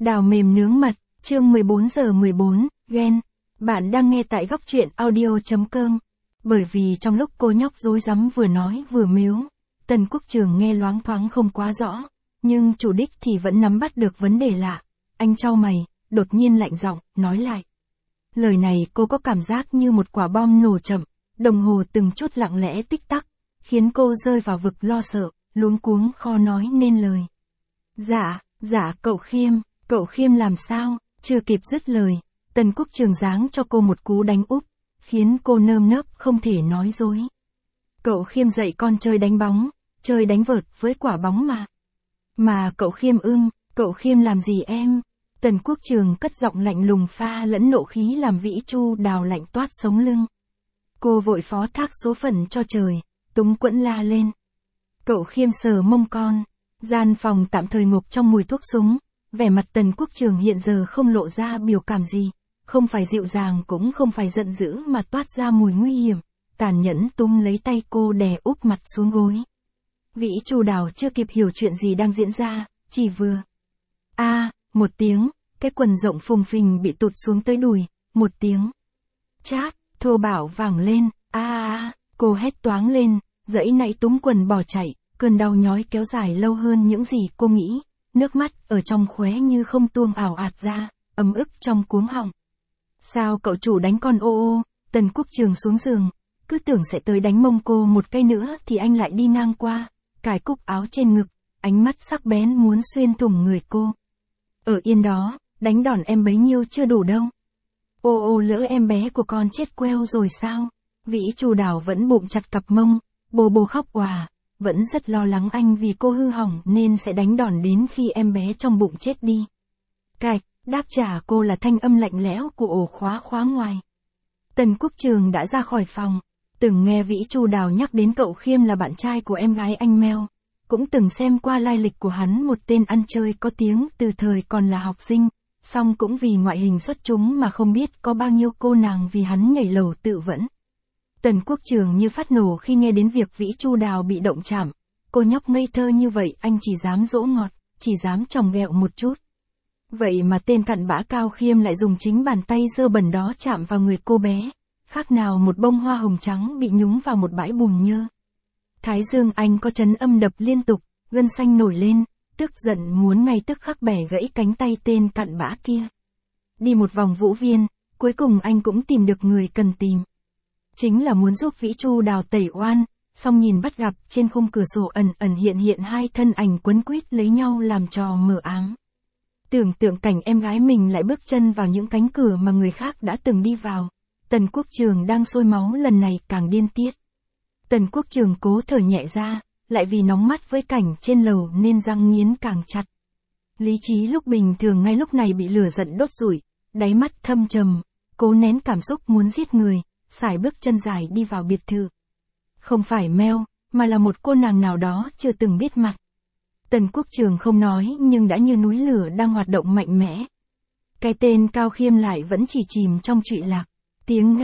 Đào mềm nướng mật, chương 14:14, ghen. Bạn đang nghe tại góc truyện audio.com. Bởi vì trong lúc cô nhóc rối rắm vừa nói vừa mếu, Tần Quốc Trường nghe loáng thoáng không quá rõ, nhưng chủ đích thì vẫn nắm bắt được vấn đề lạ. Anh chau mày, đột nhiên lạnh giọng, nói lại. Lời này cô có cảm giác như một quả bom nổ chậm, đồng hồ từng chút lặng lẽ tích tắc, khiến cô rơi vào vực lo sợ, luống cuống khó nói nên lời. Dạ, cậu Khiêm làm sao? Chưa kịp dứt lời, Tần Quốc Trường giáng cho cô một cú đánh úp, khiến cô nơm nớp không thể nói dối. Cậu Khiêm dạy con chơi đánh bóng, chơi đánh vợt với quả bóng mà. Mà cậu Khiêm làm gì em? Tần Quốc Trường cất giọng lạnh lùng pha lẫn nộ khí làm Vĩ Chu Đào lạnh toát sống lưng. Cô vội phó thác số phận cho trời, túng quẫn la lên. Cậu Khiêm sờ mông con. Gian phòng tạm thời ngộp trong mùi thuốc súng, vẻ mặt Tần Quốc Trường hiện giờ không lộ ra biểu cảm gì, không phải dịu dàng cũng không phải giận dữ mà toát ra mùi nguy hiểm, tàn nhẫn túm lấy tay cô đè úp mặt xuống gối. Vĩ Chu Đào chưa kịp hiểu chuyện gì đang diễn ra, chỉ vừa một tiếng, cái quần rộng phùng phình bị tụt xuống tới đùi, một tiếng chát, thô bạo vang lên, cô hét toáng lên, giãy nãy túm quần bỏ chạy. Cơn đau nhói kéo dài lâu hơn những gì cô nghĩ, nước mắt ở trong khóe như không tuông ảo ạt ra, ấm ức trong cuống họng. Sao cậu chủ đánh con ô? Tần Quốc Trường xuống giường, cứ tưởng sẽ tới đánh mông cô một cái nữa thì anh lại đi ngang qua, cài cúc áo trên ngực, ánh mắt sắc bén muốn xuyên thủng người cô. Ở yên đó, đánh đòn em bấy nhiêu chưa đủ đâu. Lỡ em bé của con chết queo rồi sao? Vĩ Chu Đào vẫn bụng chặt cặp mông, bồ khóc òa. Vẫn rất lo lắng anh vì cô hư hỏng nên sẽ đánh đòn đến khi em bé trong bụng chết đi. Cạch, đáp trả cô là thanh âm lạnh lẽo của ổ khóa ngoài. Tần Quốc Trường đã ra khỏi phòng, từng nghe Vĩ Chu Đào nhắc đến cậu Khiêm là bạn trai của em gái anh Meo, cũng từng xem qua lai lịch của hắn, một tên ăn chơi có tiếng từ thời còn là học sinh, song cũng vì ngoại hình xuất chúng mà không biết có bao nhiêu cô nàng vì hắn nhảy lầu tự vẫn. Tần Quốc Trường như phát nổ khi nghe đến việc Vĩ Chu Đào bị động chạm. Cô nhóc ngây thơ như vậy anh chỉ dám dỗ ngọt, chỉ dám chòng ghẹo một chút. Vậy mà tên cặn bã Cao Khiêm lại dùng chính bàn tay dơ bẩn đó chạm vào người cô bé, khác nào một bông hoa hồng trắng bị nhúng vào một bãi bùn nhơ. Thái dương anh có chấn âm đập liên tục, gân xanh nổi lên, tức giận muốn ngay tức khắc bẻ gãy cánh tay tên cặn bã kia. Đi một vòng Vũ Viên, cuối cùng anh cũng tìm được người cần tìm. Chính là muốn giúp Vĩ Chu Đào tẩy oan, song nhìn bắt gặp trên khung cửa sổ ẩn hiện hai thân ảnh quấn quýt lấy nhau làm trò mờ ám. Tưởng tượng cảnh em gái mình lại bước chân vào những cánh cửa mà người khác đã từng đi vào, Tần Quốc Trường đang sôi máu lần này càng điên tiết. Tần Quốc Trường cố thở nhẹ ra, lại vì nóng mắt với cảnh trên lầu nên răng nghiến càng chặt. Lý trí lúc bình thường ngay lúc này bị lửa giận đốt rủi, đáy mắt thâm trầm, cố nén cảm xúc muốn giết người. Sải bước chân dài đi vào biệt thự. Không phải Meo, mà là một cô nàng nào đó chưa từng biết mặt. Tần Quốc Trường không nói nhưng đã như núi lửa đang hoạt động mạnh mẽ. Cái tên Cao Khiêm lại vẫn chỉ chìm trong trụy lạc. Tiếng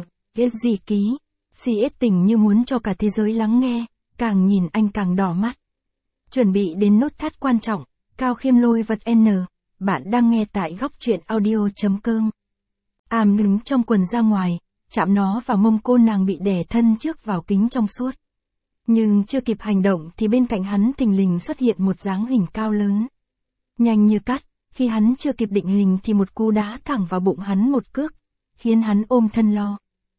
gì ký, CS tình như muốn cho cả thế giới lắng nghe, càng nhìn anh càng đỏ mắt. Chuẩn bị đến nốt thắt quan trọng, Cao Khiêm lôi vật N. Bạn đang nghe tại góc truyện audio.com. Đứng trong quần ra ngoài. Chạm nó vào mông cô nàng bị đè thân trước vào kính trong suốt. Nhưng chưa kịp hành động thì bên cạnh hắn thình lình xuất hiện một dáng hình cao lớn. Nhanh như cắt, khi hắn chưa kịp định hình thì một cú đá thẳng vào bụng hắn một cước, khiến hắn ôm thân lo.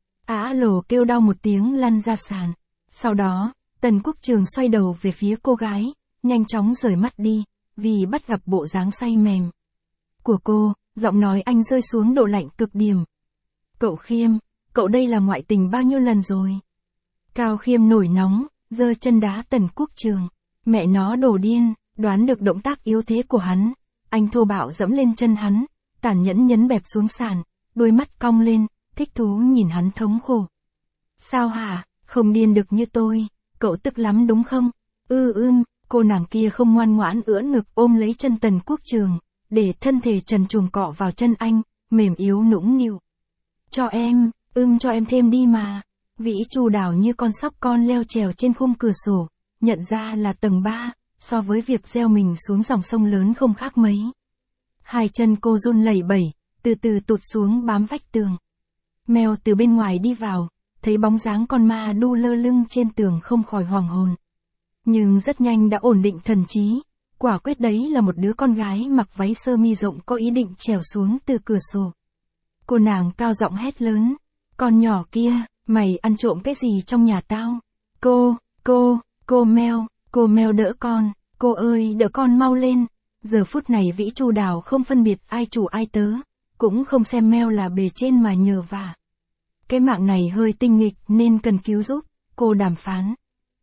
Lồ kêu đau một tiếng lăn ra sàn. Sau đó, Tần Quốc Trường xoay đầu về phía cô gái, nhanh chóng rời mắt đi, vì bắt gặp bộ dáng say mềm của cô, giọng nói anh rơi xuống độ lạnh cực điểm. Cậu Khiêm, cậu đây là ngoại tình bao nhiêu lần rồi? Cao Khiêm nổi nóng, giơ chân đá Tần Quốc Trường. Mẹ nó đồ điên, đoán được động tác yếu thế của hắn. Anh thô bạo dẫm lên chân hắn, tàn nhẫn nhấn bẹp xuống sàn, đôi mắt cong lên, thích thú nhìn hắn thống khổ. Sao hả, không điên được như tôi, cậu tức lắm đúng không? Cô nàng kia không ngoan ngoãn ưỡn ngực ôm lấy chân Tần Quốc Trường, để thân thể trần truồng cọ vào chân anh, mềm yếu nũng nịu. Cho em thêm đi mà. Vĩ Chu Đào như con sóc con leo trèo trên khung cửa sổ, nhận ra là tầng 3, so với việc gieo mình xuống dòng sông lớn không khác mấy. Hai chân cô run lẩy bẩy, từ từ tụt xuống bám vách tường. Mèo từ bên ngoài đi vào, thấy bóng dáng con ma đu lơ lưng trên tường không khỏi hoảng hồn. Nhưng rất nhanh đã ổn định thần trí, quả quyết đấy là một đứa con gái mặc váy sơ mi rộng có ý định trèo xuống từ cửa sổ. Cô nàng cao giọng hét lớn, con nhỏ kia, mày ăn trộm cái gì trong nhà tao? Cô Mèo đỡ con, cô ơi đỡ con mau lên. Giờ phút này Vĩ Chu Đào không phân biệt ai chủ ai tớ, cũng không xem Mèo là bề trên mà nhờ vả. Cái mạng này hơi tinh nghịch nên cần cứu giúp, cô đàm phán.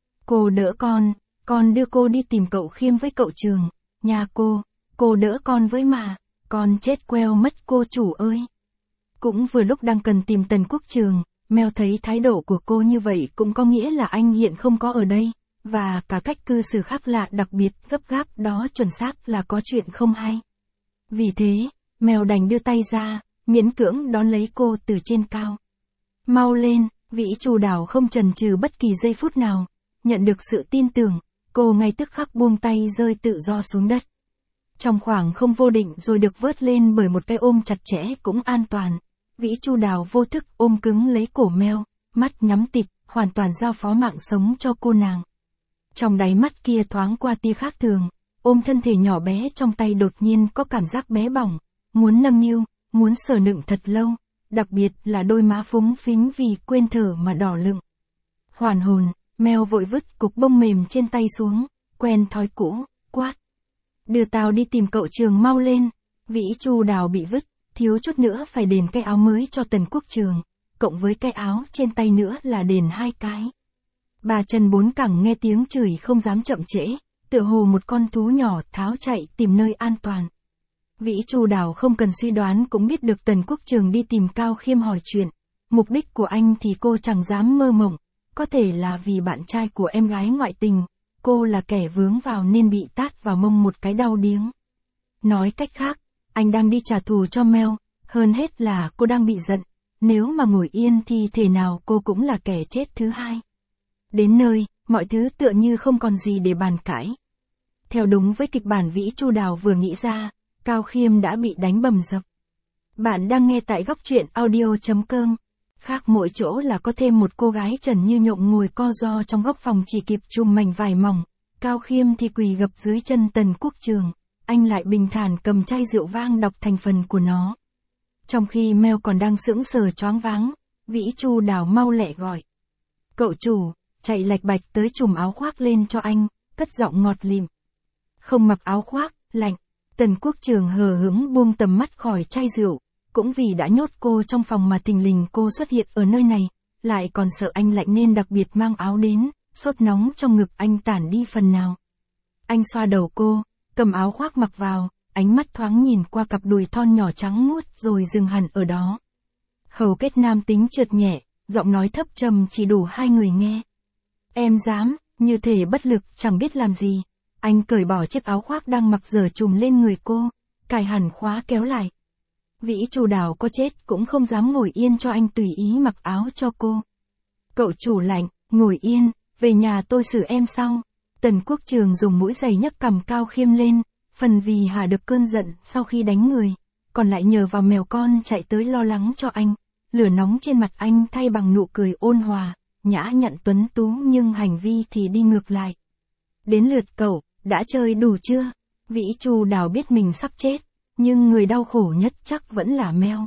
Cô đỡ con đưa cô đi tìm cậu Khiêm với cậu Trường, nhà cô đỡ con với mà, con chết queo mất cô chủ ơi. Cũng vừa lúc đang cần tìm Tần Quốc Trường, Mèo thấy thái độ của cô như vậy cũng có nghĩa là anh hiện không có ở đây, và cả cách cư xử khác lạ đặc biệt gấp gáp đó chuẩn xác là có chuyện không hay. Vì thế, Mèo đành đưa tay ra, miễn cưỡng đón lấy cô từ trên cao. Mau lên, Vĩ Chu Đào không chần chừ bất kỳ giây phút nào, nhận được sự tin tưởng, cô ngay tức khắc buông tay rơi tự do xuống đất. Trong khoảng không vô định rồi được vớt lên bởi một cái ôm chặt chẽ cũng an toàn, Vĩ Chu Đào vô thức ôm cứng lấy cổ Mèo, mắt nhắm tịt, hoàn toàn giao phó mạng sống cho cô nàng. Trong đáy mắt kia thoáng qua tia khác thường, ôm thân thể nhỏ bé trong tay đột nhiên có cảm giác bé bỏng, muốn nâng niu, muốn sờ nựng thật lâu, đặc biệt là đôi má phúng phính vì quên thở mà đỏ lựng. Hoàn hồn, Mèo vội vứt cục bông mềm trên tay xuống, quen thói cũ, quát. Đưa tao đi tìm cậu Trường mau lên. Vĩ Chu Đào bị vứt, thiếu chút nữa phải đền cái áo mới cho Tần Quốc Trường, cộng với cái áo trên tay nữa là đền 2 cái. Bà chân bốn cẳng nghe tiếng chửi không dám chậm trễ, tựa hồ một con thú nhỏ tháo chạy tìm nơi an toàn. Vĩ Chu Đào không cần suy đoán cũng biết được Tần Quốc Trường đi tìm Cao Khiêm hỏi chuyện. Mục đích của anh thì cô chẳng dám mơ mộng, có thể là vì bạn trai của em gái ngoại tình, cô là kẻ vướng vào nên bị tát vào mông một cái đau điếng. Nói cách khác, anh đang đi trả thù cho Mèo, hơn hết là cô đang bị giận, nếu mà ngồi yên thì thể nào cô cũng là kẻ chết thứ hai. Đến nơi, mọi thứ tựa như không còn gì để bàn cãi. Theo đúng với kịch bản Vĩ Chu Đào vừa nghĩ ra, Cao Khiêm đã bị đánh bầm dập. Bạn đang nghe tại góc truyện audio.com. Khác mỗi chỗ là có thêm một cô gái trần như nhộng ngồi co ro trong góc phòng chỉ kịp chùm mảnh vải mỏng. Cao Khiêm thì quỳ gập dưới chân Tần Quốc Trường, anh lại bình thản cầm chai rượu vang đọc thành phần của nó. Trong khi Mèo còn đang sững sờ choáng váng, Vĩ Chu Đào mau lẹ gọi. Cậu chủ, chạy lạch bạch tới chùm áo khoác lên cho anh, cất giọng ngọt lịm. Không mặc áo khoác, lạnh. Tần Quốc Trường hờ hững buông tầm mắt khỏi chai rượu, cũng vì đã nhốt cô trong phòng mà thình lình cô xuất hiện ở nơi này, lại còn sợ anh lạnh nên đặc biệt mang áo đến, sốt nóng trong ngực anh tản đi phần nào. Anh xoa đầu cô, cầm áo khoác mặc vào, ánh mắt thoáng nhìn qua cặp đùi thon nhỏ trắng muốt rồi dừng hẳn ở đó. Hầu kết nam tính trượt nhẹ, giọng nói thấp trầm chỉ đủ hai người nghe. Em dám, như thể bất lực chẳng biết làm gì. Anh cởi bỏ chiếc áo khoác đang mặc dở trùm lên người cô, cài hẳn khóa kéo lại. Vĩ Chu Đào có chết cũng không dám ngồi yên cho anh tùy ý mặc áo cho cô. Cậu chủ lạnh, ngồi yên, về nhà tôi xử em sau. Tần Quốc Trường dùng mũi giày nhấc cằm Cao Khiêm lên, phần vì hạ được cơn giận sau khi đánh người, còn lại nhờ vào mèo con chạy tới lo lắng cho anh. Lửa nóng trên mặt anh thay bằng nụ cười ôn hòa, nhã nhặn tuấn tú nhưng hành vi thì đi ngược lại. Đến lượt cậu, đã chơi đủ chưa? Vĩ Chu Đào biết mình sắp chết, nhưng người đau khổ nhất chắc vẫn là Mèo.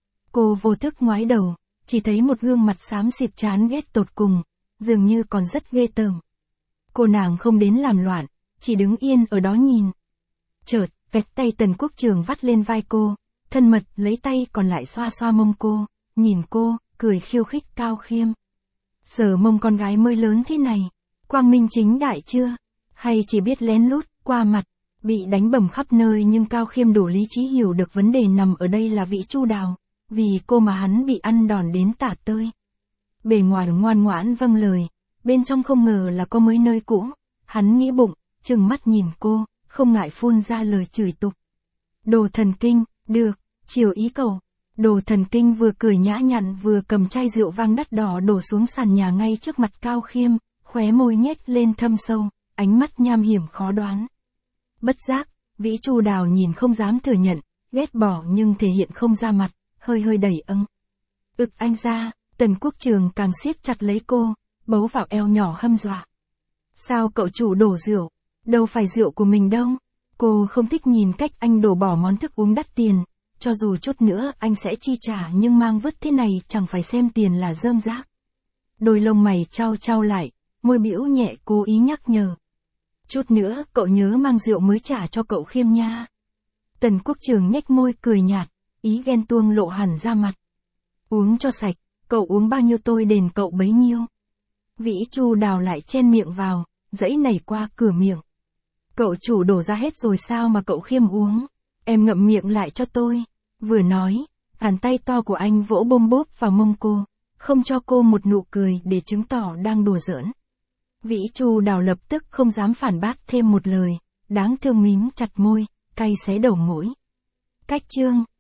Cô vô thức ngoái đầu, chỉ thấy một gương mặt xám xịt chán ghét tột cùng, dường như còn rất ghê tởm. Cô nàng không đến làm loạn, chỉ đứng yên ở đó nhìn. Chợt, gạch tay Tần Quốc Trường vắt lên vai cô, thân mật lấy tay còn lại xoa xoa mông cô, nhìn cô, cười khiêu khích Cao Khiêm. Sờ mông con gái mới lớn thế này, quang minh chính đại chưa? Hay chỉ biết lén lút, qua mặt, bị đánh bầm khắp nơi nhưng Cao Khiêm đủ lý trí hiểu được vấn đề nằm ở đây là Vĩ Chu Đào, vì cô mà hắn bị ăn đòn đến tả tơi. Bề ngoài ngoan ngoãn vâng lời, bên trong không ngờ là có mới nơi cũ, hắn nghĩ bụng, trừng mắt nhìn cô, không ngại phun ra lời chửi tục. Đồ thần kinh, được, chiều ý cầu. Đồ thần kinh vừa cười nhã nhặn vừa cầm chai rượu vang đắt đỏ đổ xuống sàn nhà ngay trước mặt Cao Khiêm, khóe môi nhếch lên thâm sâu, ánh mắt nham hiểm khó đoán. Bất giác, Vĩ Chu Đào nhìn không dám thừa nhận, ghét bỏ nhưng thể hiện không ra mặt, hơi hơi đẩy anh ra. Tần Quốc Trường càng siết chặt lấy cô, bấu vào eo nhỏ hâm dọa. Sao cậu chủ đổ rượu? Đâu phải rượu của mình đâu. Cô không thích nhìn cách anh đổ bỏ món thức uống đắt tiền. Cho dù chút nữa anh sẽ chi trả nhưng mang vứt thế này chẳng phải xem tiền là rơm rác. Đôi lông mày chau lại, môi bĩu nhẹ cố ý nhắc nhở. Chút nữa cậu nhớ mang rượu mới trả cho cậu Khiêm nha. Tần Quốc Trường nhếch môi cười nhạt, ý ghen tuông lộ hẳn ra mặt. Uống cho sạch, cậu uống bao nhiêu tôi đền cậu bấy nhiêu. Vĩ Chu Đào lại chen miệng vào, dãy nảy qua cửa miệng. Cậu chủ đổ ra hết rồi sao mà cậu Khiêm uống, em ngậm miệng lại cho tôi. Vừa nói, bàn tay to của anh vỗ bôm bốp vào mông cô, không cho cô một nụ cười để chứng tỏ đang đùa giỡn. Vĩ Chu Đào lập tức không dám phản bác thêm một lời, đáng thương mím chặt môi, cay xé đầu mũi. Cách chương